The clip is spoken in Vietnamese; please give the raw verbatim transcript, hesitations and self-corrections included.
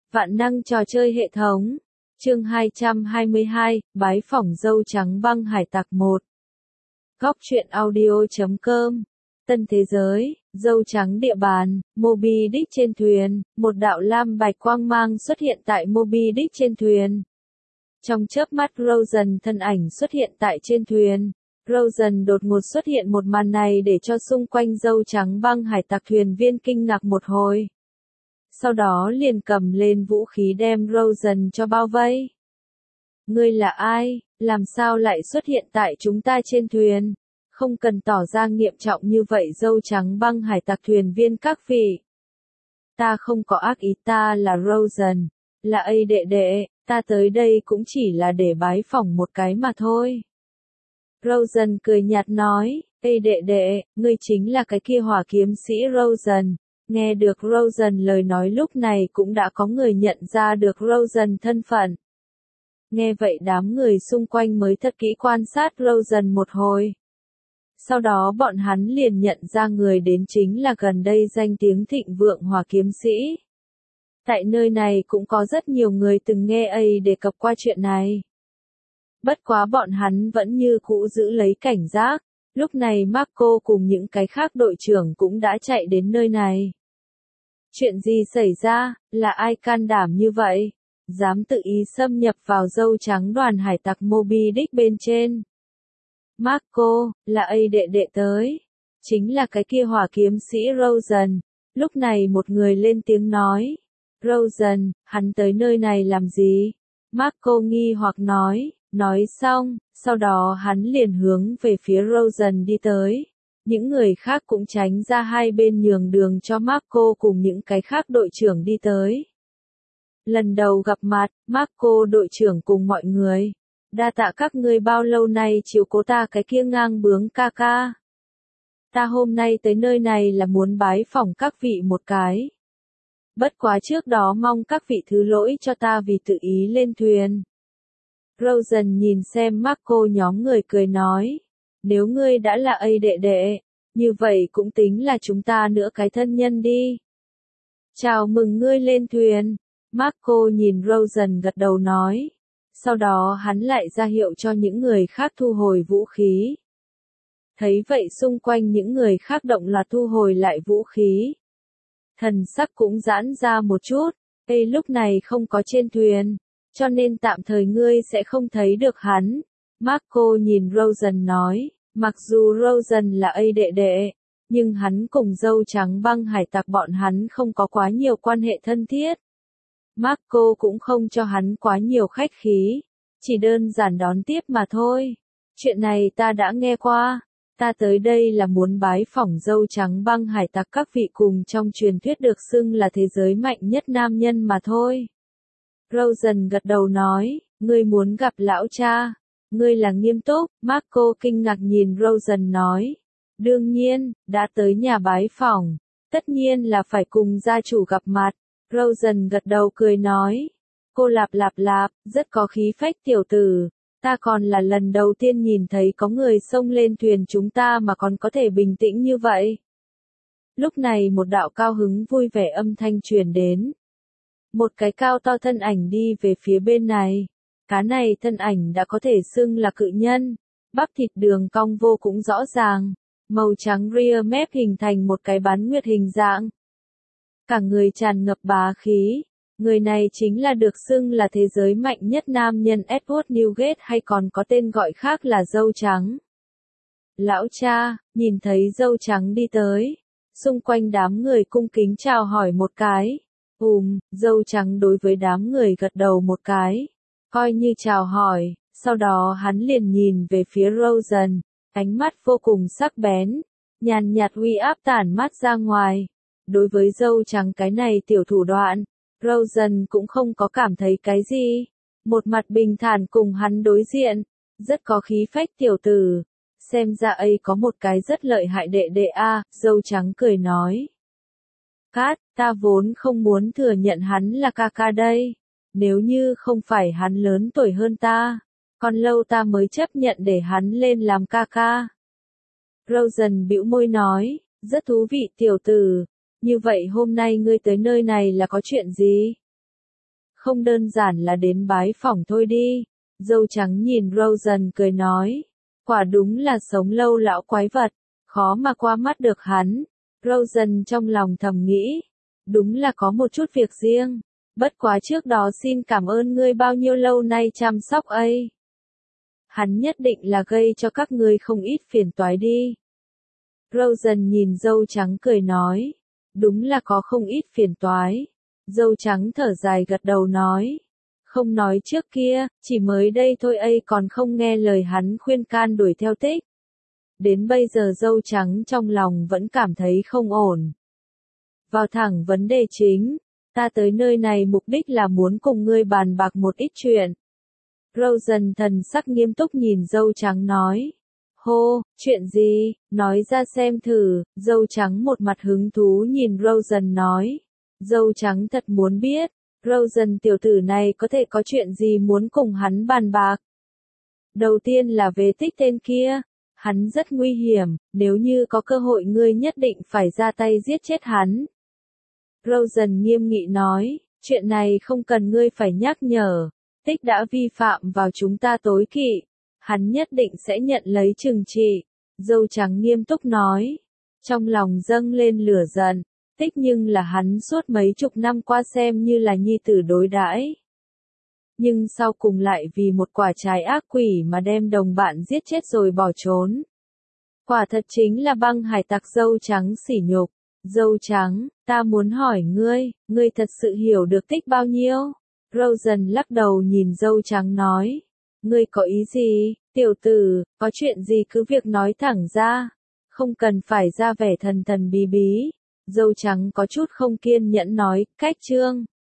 Vạn năng trò chơi hệ thống. Chương hai trăm hai mươi hai, bái phỏng dâu trắng băng hải tặc một. Góc truyện audio chấm com. Tân thế giới, dâu trắng địa bàn, Moby Dick trên thuyền, một đạo lam bạch quang mang xuất hiện tại Moby Dick trên thuyền. Trong chớp mắt Rosen thân ảnh xuất hiện tại trên thuyền. Rosen đột ngột xuất hiện một màn này để cho xung quanh dâu trắng băng hải tặc thuyền viên kinh ngạc một hồi. Sau đó liền cầm lên vũ khí đem Rosen cho bao vây. Ngươi là ai, làm sao lại xuất hiện tại chúng ta trên thuyền? Không cần tỏ ra nghiêm trọng như vậy dâu trắng băng hải tặc thuyền viên các vị. Ta không có ác ý, ta là Rosen, là A đệ đệ, ta tới đây cũng chỉ là để bái phỏng một cái mà thôi. Rosen cười nhạt nói, A đệ đệ, ngươi chính là cái kia hỏa kiếm sĩ Rosen. Nghe được Rosen lời nói lúc này cũng đã có người nhận ra được Rosen thân phận. Nghe vậy đám người xung quanh mới thật kỹ quan sát Rosen một hồi. Sau đó bọn hắn liền nhận ra người đến chính là gần đây danh tiếng thịnh vượng hỏa kiếm sĩ. Tại nơi này cũng có rất nhiều người từng nghe A đề cập qua chuyện này. Bất quá bọn hắn vẫn như cũ giữ lấy cảnh giác, lúc này Marco cùng những cái khác đội trưởng cũng đã chạy đến nơi này. Chuyện gì xảy ra, là ai can đảm như vậy? Dám tự ý xâm nhập vào dâu trắng đoàn hải tặc Moby Dick bên trên. Marco, là A đệ đệ tới. Chính là cái kia hỏa kiếm sĩ Rosen. Lúc này một người lên tiếng nói. Rosen, hắn tới nơi này làm gì? Marco nghi hoặc nói, nói xong, sau đó hắn liền hướng về phía Rosen đi tới. Những người khác cũng tránh ra hai bên nhường đường cho Marco cùng những cái khác đội trưởng đi tới. Lần đầu gặp mặt, Marco đội trưởng cùng mọi người. Đa tạ các ngươi bao lâu nay chiếu cố ta cái kia ngang bướng ca ca. Ta hôm nay tới nơi này là muốn bái phỏng các vị một cái. Bất quá trước đó mong các vị thứ lỗi cho ta vì tự ý lên thuyền. Rosen nhìn xem Marco nhóm người cười nói. Nếu ngươi đã là A đệ đệ, như vậy cũng tính là chúng ta nữa cái thân nhân đi. Chào mừng ngươi lên thuyền. Marco nhìn Rosen gật đầu nói. Sau đó hắn lại ra hiệu cho những người khác thu hồi vũ khí. Thấy vậy xung quanh những người khác động loạt thu hồi lại vũ khí. Thần sắc cũng giãn ra một chút. A lúc này không có trên thuyền, cho nên tạm thời ngươi sẽ không thấy được hắn. Marco nhìn Rosen nói, mặc dù Rosen là A đệ đệ, nhưng hắn cùng dâu trắng băng hải tặc bọn hắn không có quá nhiều quan hệ thân thiết. Marco cũng không cho hắn quá nhiều khách khí, chỉ đơn giản đón tiếp mà thôi. Chuyện này ta đã nghe qua, ta tới đây là muốn bái phỏng dâu trắng băng hải tặc các vị cùng trong truyền thuyết được xưng là thế giới mạnh nhất nam nhân mà thôi. Rosen gật đầu nói, ngươi muốn gặp lão cha. Ngươi là nghiêm túc, Marco kinh ngạc nhìn Rosen nói. Đương nhiên, đã tới nhà bái phỏng, tất nhiên là phải cùng gia chủ gặp mặt. Rosen gật đầu cười nói. Cô lạp lạp lạp, rất có khí phách tiểu tử. Ta còn là lần đầu tiên nhìn thấy có người xông lên thuyền chúng ta mà còn có thể bình tĩnh như vậy. Lúc này một đạo cao hứng vui vẻ âm thanh truyền đến. Một cái cao to thân ảnh đi về phía bên này. Cá này thân ảnh đã có thể xưng là cự nhân, bắp thịt đường cong vô cũng rõ ràng, màu trắng rear mép hình thành một cái bán nguyệt hình dạng. Cả người tràn ngập bá khí, người này chính là được xưng là thế giới mạnh nhất nam nhân Edward Newgate hay còn có tên gọi khác là dâu trắng. Lão cha, nhìn thấy dâu trắng đi tới, xung quanh đám người cung kính chào hỏi một cái. Ùm, dâu trắng đối với đám người gật đầu một cái. Coi như chào hỏi, sau đó hắn liền nhìn về phía Rosen, ánh mắt vô cùng sắc bén, nhàn nhạt uy áp tản mát ra ngoài. Đối với dâu trắng cái này tiểu thủ đoạn, Rosen cũng không có cảm thấy cái gì, một mặt bình thản cùng hắn đối diện, rất có khí phách tiểu tử, xem ra ấy có một cái rất lợi hại đệ đệ a, dâu trắng cười nói. Cát, ta vốn không muốn thừa nhận hắn là ca ca đây. Nếu như không phải hắn lớn tuổi hơn ta, còn lâu ta mới chấp nhận để hắn lên làm ca ca. Rosen bĩu môi nói, rất thú vị tiểu tử, như vậy hôm nay ngươi tới nơi này là có chuyện gì? không đơn giản là đến bái phỏng thôi đi. Dâu trắng nhìn Rosen cười nói, quả đúng là sống lâu lão quái vật, khó mà qua mắt được hắn. Rosen trong lòng thầm nghĩ, đúng là có một chút việc riêng, bất quá trước đó xin cảm ơn ngươi bao nhiêu lâu nay chăm sóc ấy. Hắn nhất định là gây cho các ngươi không ít phiền toái đi. Rosen nhìn dâu trắng cười nói, đúng là có không ít phiền toái. Dâu trắng thở dài gật đầu nói, không nói trước kia, chỉ mới đây thôi ấy còn không nghe lời hắn khuyên can đuổi theo Tích. Đến bây giờ dâu trắng trong lòng vẫn cảm thấy không ổn. Vào thẳng vấn đề chính, ta tới nơi này mục đích là muốn cùng ngươi bàn bạc một ít chuyện. Rosen thần sắc nghiêm túc nhìn dâu trắng nói. Hô, chuyện gì, nói ra xem thử. Dâu trắng một mặt hứng thú nhìn Rosen nói. Dâu trắng thật muốn biết, Rosen tiểu tử này có thể có chuyện gì muốn cùng hắn bàn bạc. Đầu tiên là về Tích tên kia, hắn rất nguy hiểm, nếu như có cơ hội ngươi nhất định phải ra tay giết chết hắn. Rosen nghiêm nghị nói, chuyện này không cần ngươi phải nhắc nhở, Tích đã vi phạm vào chúng ta tối kỵ, hắn nhất định sẽ nhận lấy trừng trị. Dâu trắng nghiêm túc nói, trong lòng dâng lên lửa giận. Tích nhưng là hắn suốt mấy chục năm qua xem như là nhi tử đối đãi. Nhưng sau cùng lại vì một quả trái ác quỷ mà đem đồng bạn giết chết rồi bỏ trốn. Quả thật chính là băng hải tặc. Dâu trắng sỉ nhục. Dâu trắng, ta muốn hỏi ngươi, ngươi thật sự hiểu được Tích bao nhiêu? Rosen lắc đầu nhìn dâu trắng nói. Ngươi có ý gì, tiểu tử, có chuyện gì cứ việc nói thẳng ra. Không cần phải ra vẻ thần thần bí bí. Dâu trắng có chút không kiên nhẫn nói, cách chương.